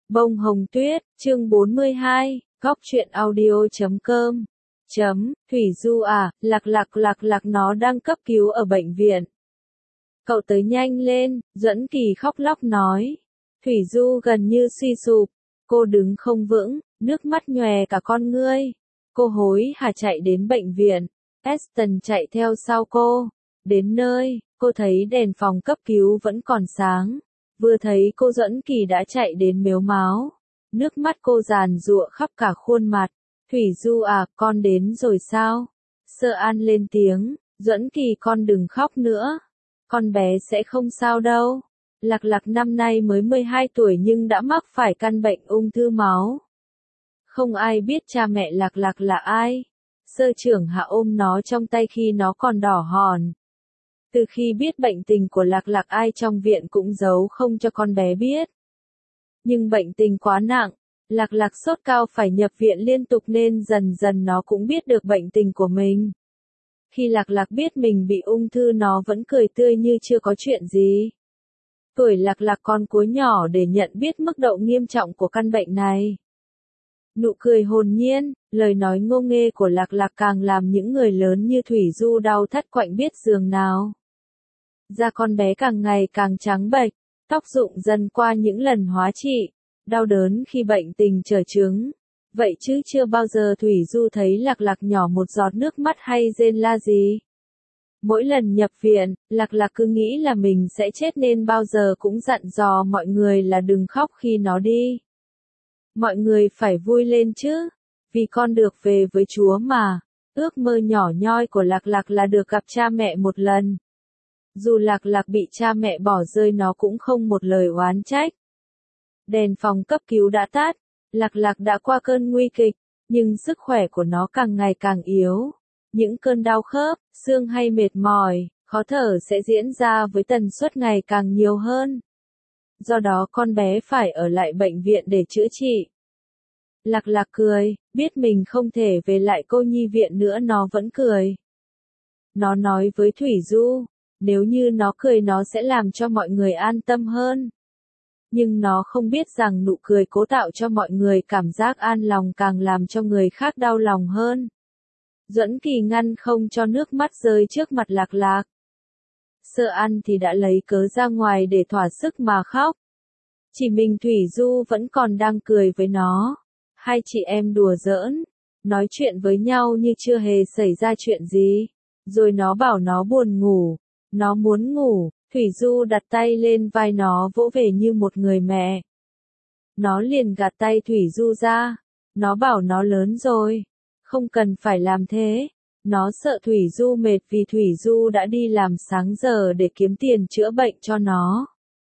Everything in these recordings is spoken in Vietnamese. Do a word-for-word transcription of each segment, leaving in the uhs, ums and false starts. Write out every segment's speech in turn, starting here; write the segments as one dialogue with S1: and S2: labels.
S1: Bông hồng tuyết, chương bốn mươi hai, góc truyện audio chấm com. Chấm, Thủy Du à, lạc lạc lạc lạc nó đang cấp cứu ở bệnh viện. Cậu tới nhanh lên, Duẫn Kỳ khóc lóc nói. Thủy Du gần như suy sụp, cô đứng không vững, nước mắt nhòe cả con ngươi. Cô hối hả chạy đến bệnh viện, Aston chạy theo sau cô. Đến nơi, cô thấy đèn phòng cấp cứu vẫn còn sáng. Vừa thấy cô Duẫn Kỳ đã chạy đến mếu máo. Nước mắt cô giàn giụa khắp cả khuôn mặt. Thủy Du à, con đến rồi sao? Sơ An lên tiếng, Duẫn Kỳ con đừng khóc nữa. Con bé sẽ không sao đâu. Lạc Lạc năm nay mới mười hai tuổi nhưng đã mắc phải căn bệnh ung thư máu. Không ai biết cha mẹ Lạc Lạc là ai. Sơ trưởng hạ ôm nó trong tay khi nó còn đỏ hòn. Từ khi biết bệnh tình của Lạc Lạc ai trong viện cũng giấu không cho con bé biết. Nhưng bệnh tình quá nặng, Lạc Lạc sốt cao phải nhập viện liên tục nên dần dần nó cũng biết được bệnh tình của mình. Khi Lạc Lạc biết mình bị ung thư nó vẫn cười tươi như chưa có chuyện gì. Tuổi Lạc Lạc còn quá nhỏ để nhận biết mức độ nghiêm trọng của căn bệnh này. Nụ cười hồn nhiên, lời nói ngô nghê của Lạc Lạc càng làm những người lớn như Thủy Du đau thắt quạnh biết giường nào. Da con bé càng ngày càng trắng bệch, tóc rụng dần qua những lần hóa trị, đau đớn khi bệnh tình trở chứng. Vậy chứ chưa bao giờ Thủy Du thấy Lạc Lạc nhỏ một giọt nước mắt hay rên la gì. Mỗi lần nhập viện, Lạc Lạc cứ nghĩ là mình sẽ chết nên bao giờ cũng dặn dò mọi người là đừng khóc khi nó đi. Mọi người phải vui lên chứ, vì con được về với Chúa mà. Ước mơ nhỏ nhoi của Lạc Lạc là được gặp cha mẹ một lần. Dù Lạc Lạc bị cha mẹ bỏ rơi nó cũng không một lời oán trách. Đèn phòng cấp cứu đã tắt, Lạc Lạc đã qua cơn nguy kịch, nhưng sức khỏe của nó càng ngày càng yếu. Những cơn đau khớp, xương hay mệt mỏi, khó thở sẽ diễn ra với tần suất ngày càng nhiều hơn. Do đó con bé phải ở lại bệnh viện để chữa trị. Lạc Lạc cười, biết mình không thể về lại cô nhi viện nữa nó vẫn cười. Nó nói với Thủy Du, nếu như nó cười nó sẽ làm cho mọi người an tâm hơn. Nhưng nó không biết rằng nụ cười cố tạo cho mọi người cảm giác an lòng càng làm cho người khác đau lòng hơn. Duẫn Kỳ ngăn không cho nước mắt rơi trước mặt Lạc Lạc. Sơ An thì đã lấy cớ ra ngoài để thỏa sức mà khóc. Chỉ mình Thủy Du vẫn còn đang cười với nó. Hai chị em đùa giỡn, nói chuyện với nhau như chưa hề xảy ra chuyện gì. Rồi nó bảo nó buồn ngủ, nó muốn ngủ, Thủy Du đặt tay lên vai nó vỗ về như một người mẹ. Nó liền gạt tay Thủy Du ra, nó bảo nó lớn rồi, không cần phải làm thế. Nó sợ Thủy Du mệt vì Thủy Du đã đi làm sáng giờ để kiếm tiền chữa bệnh cho nó.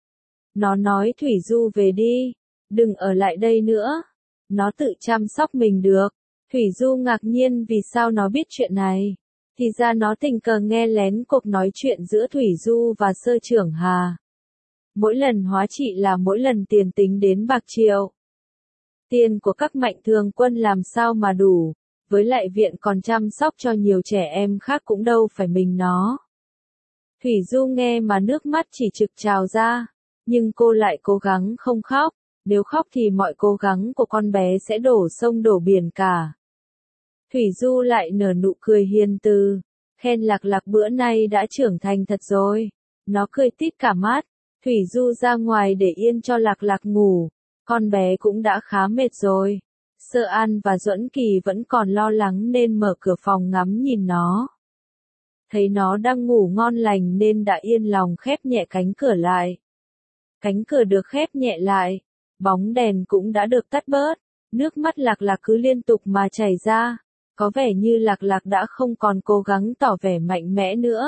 S1: Nó nói Thủy Du về đi, đừng ở lại đây nữa. Nó tự chăm sóc mình được. Thủy Du ngạc nhiên vì sao nó biết chuyện này. Thì ra nó tình cờ nghe lén cuộc nói chuyện giữa Thủy Du và Sơ Trưởng Hà. Mỗi lần hóa trị là mỗi lần tiền tính đến bạc triệu. Tiền của các mạnh thường quân làm sao mà đủ, với lại viện còn chăm sóc cho nhiều trẻ em khác cũng đâu phải mình nó. Thủy Du nghe mà nước mắt chỉ trực trào ra, nhưng cô lại cố gắng không khóc, nếu khóc thì mọi cố gắng của con bé sẽ đổ sông đổ biển cả. Thủy Du lại nở nụ cười hiền từ, khen Lạc Lạc bữa nay đã trưởng thành thật rồi. Nó cười tít cả mắt. Thủy Du ra ngoài để yên cho Lạc Lạc ngủ, con bé cũng đã khá mệt rồi. Sơ An và Duẫn Kỳ vẫn còn lo lắng nên mở cửa phòng ngắm nhìn nó. Thấy nó đang ngủ ngon lành nên đã yên lòng khép nhẹ cánh cửa lại. Cánh cửa được khép nhẹ lại, bóng đèn cũng đã được tắt bớt, nước mắt Lạc Lạc cứ liên tục mà chảy ra. Có vẻ như Lạc Lạc đã không còn cố gắng tỏ vẻ mạnh mẽ nữa.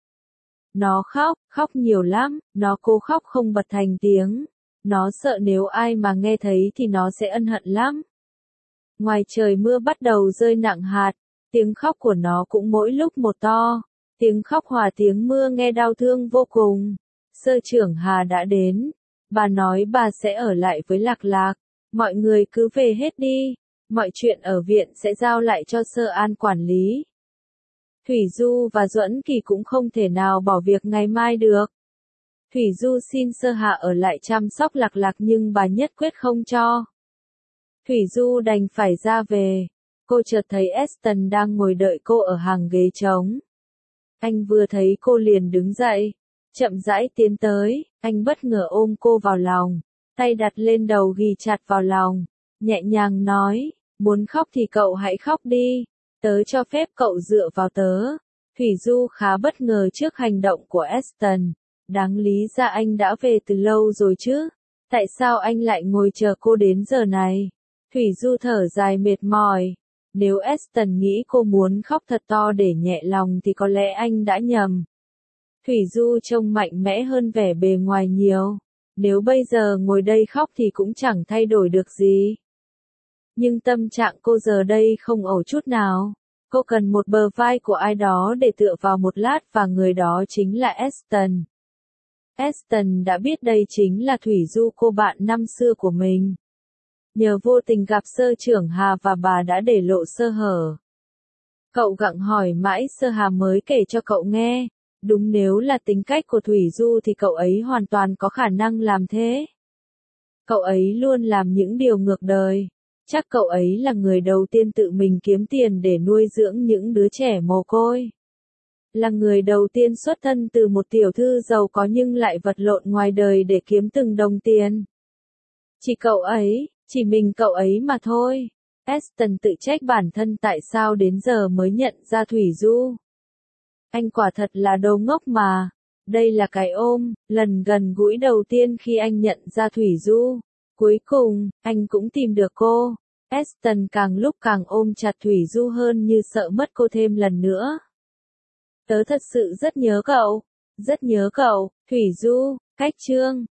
S1: Nó khóc, khóc nhiều lắm, nó cố khóc không bật thành tiếng. Nó sợ nếu ai mà nghe thấy thì nó sẽ ân hận lắm. Ngoài trời mưa bắt đầu rơi nặng hạt, tiếng khóc của nó cũng mỗi lúc một to. Tiếng khóc hòa tiếng mưa nghe đau thương vô cùng. Sơ Trưởng Hà đã đến. Bà nói bà sẽ ở lại với Lạc Lạc. Mọi người cứ về hết đi. Mọi chuyện ở viện sẽ giao lại cho Sơ An quản lý. Thủy Du và Duẫn Kỳ cũng không thể nào bỏ việc ngày mai được. Thủy Du xin Sơ Hạ ở lại chăm sóc Lạc Lạc nhưng bà nhất quyết không cho. Thủy Du đành phải ra về. Cô chợt thấy Aston đang ngồi đợi cô ở hàng ghế trống. Anh vừa thấy cô liền đứng dậy, chậm rãi tiến tới, anh bất ngờ ôm cô vào lòng, tay đặt lên đầu ghì chặt vào lòng, nhẹ nhàng nói, muốn khóc thì cậu hãy khóc đi, tớ cho phép cậu dựa vào tớ. Thủy Du khá bất ngờ trước hành động của Aston, đáng lý ra anh đã về từ lâu rồi chứ, tại sao anh lại ngồi chờ cô đến giờ này? Thủy Du thở dài mệt mỏi. Nếu Aston nghĩ cô muốn khóc thật to để nhẹ lòng thì có lẽ anh đã nhầm. Thủy Du trông mạnh mẽ hơn vẻ bề ngoài nhiều. Nếu bây giờ ngồi đây khóc thì cũng chẳng thay đổi được gì. Nhưng tâm trạng cô giờ đây không ổn chút nào. Cô cần một bờ vai của ai đó để tựa vào một lát và người đó chính là Aston. Aston đã biết đây chính là Thủy Du, cô bạn năm xưa của mình. Nhờ vô tình gặp Sơ Trưởng Hà và bà đã để lộ sơ hở. Cậu gặng hỏi mãi Sơ Hà mới kể cho cậu nghe. Đúng, nếu là tính cách của Thủy Du thì cậu ấy hoàn toàn có khả năng làm thế. Cậu ấy luôn làm những điều ngược đời. Chắc cậu ấy là người đầu tiên tự mình kiếm tiền để nuôi dưỡng những đứa trẻ mồ côi. Là người đầu tiên xuất thân từ một tiểu thư giàu có nhưng lại vật lộn ngoài đời để kiếm từng đồng tiền. Chỉ cậu ấy, chỉ mình cậu ấy mà thôi. Aston tự trách bản thân tại sao đến giờ mới nhận ra Thủy Du. Anh quả thật là đồ ngốc mà. Đây là cái ôm, lần gần gũi đầu tiên khi anh nhận ra Thủy Du. Cuối cùng, anh cũng tìm được cô. Aston càng lúc càng ôm chặt Thủy Du hơn như sợ mất cô thêm lần nữa. Tớ thật sự rất nhớ cậu. Rất nhớ cậu, Thủy Du. Cách chương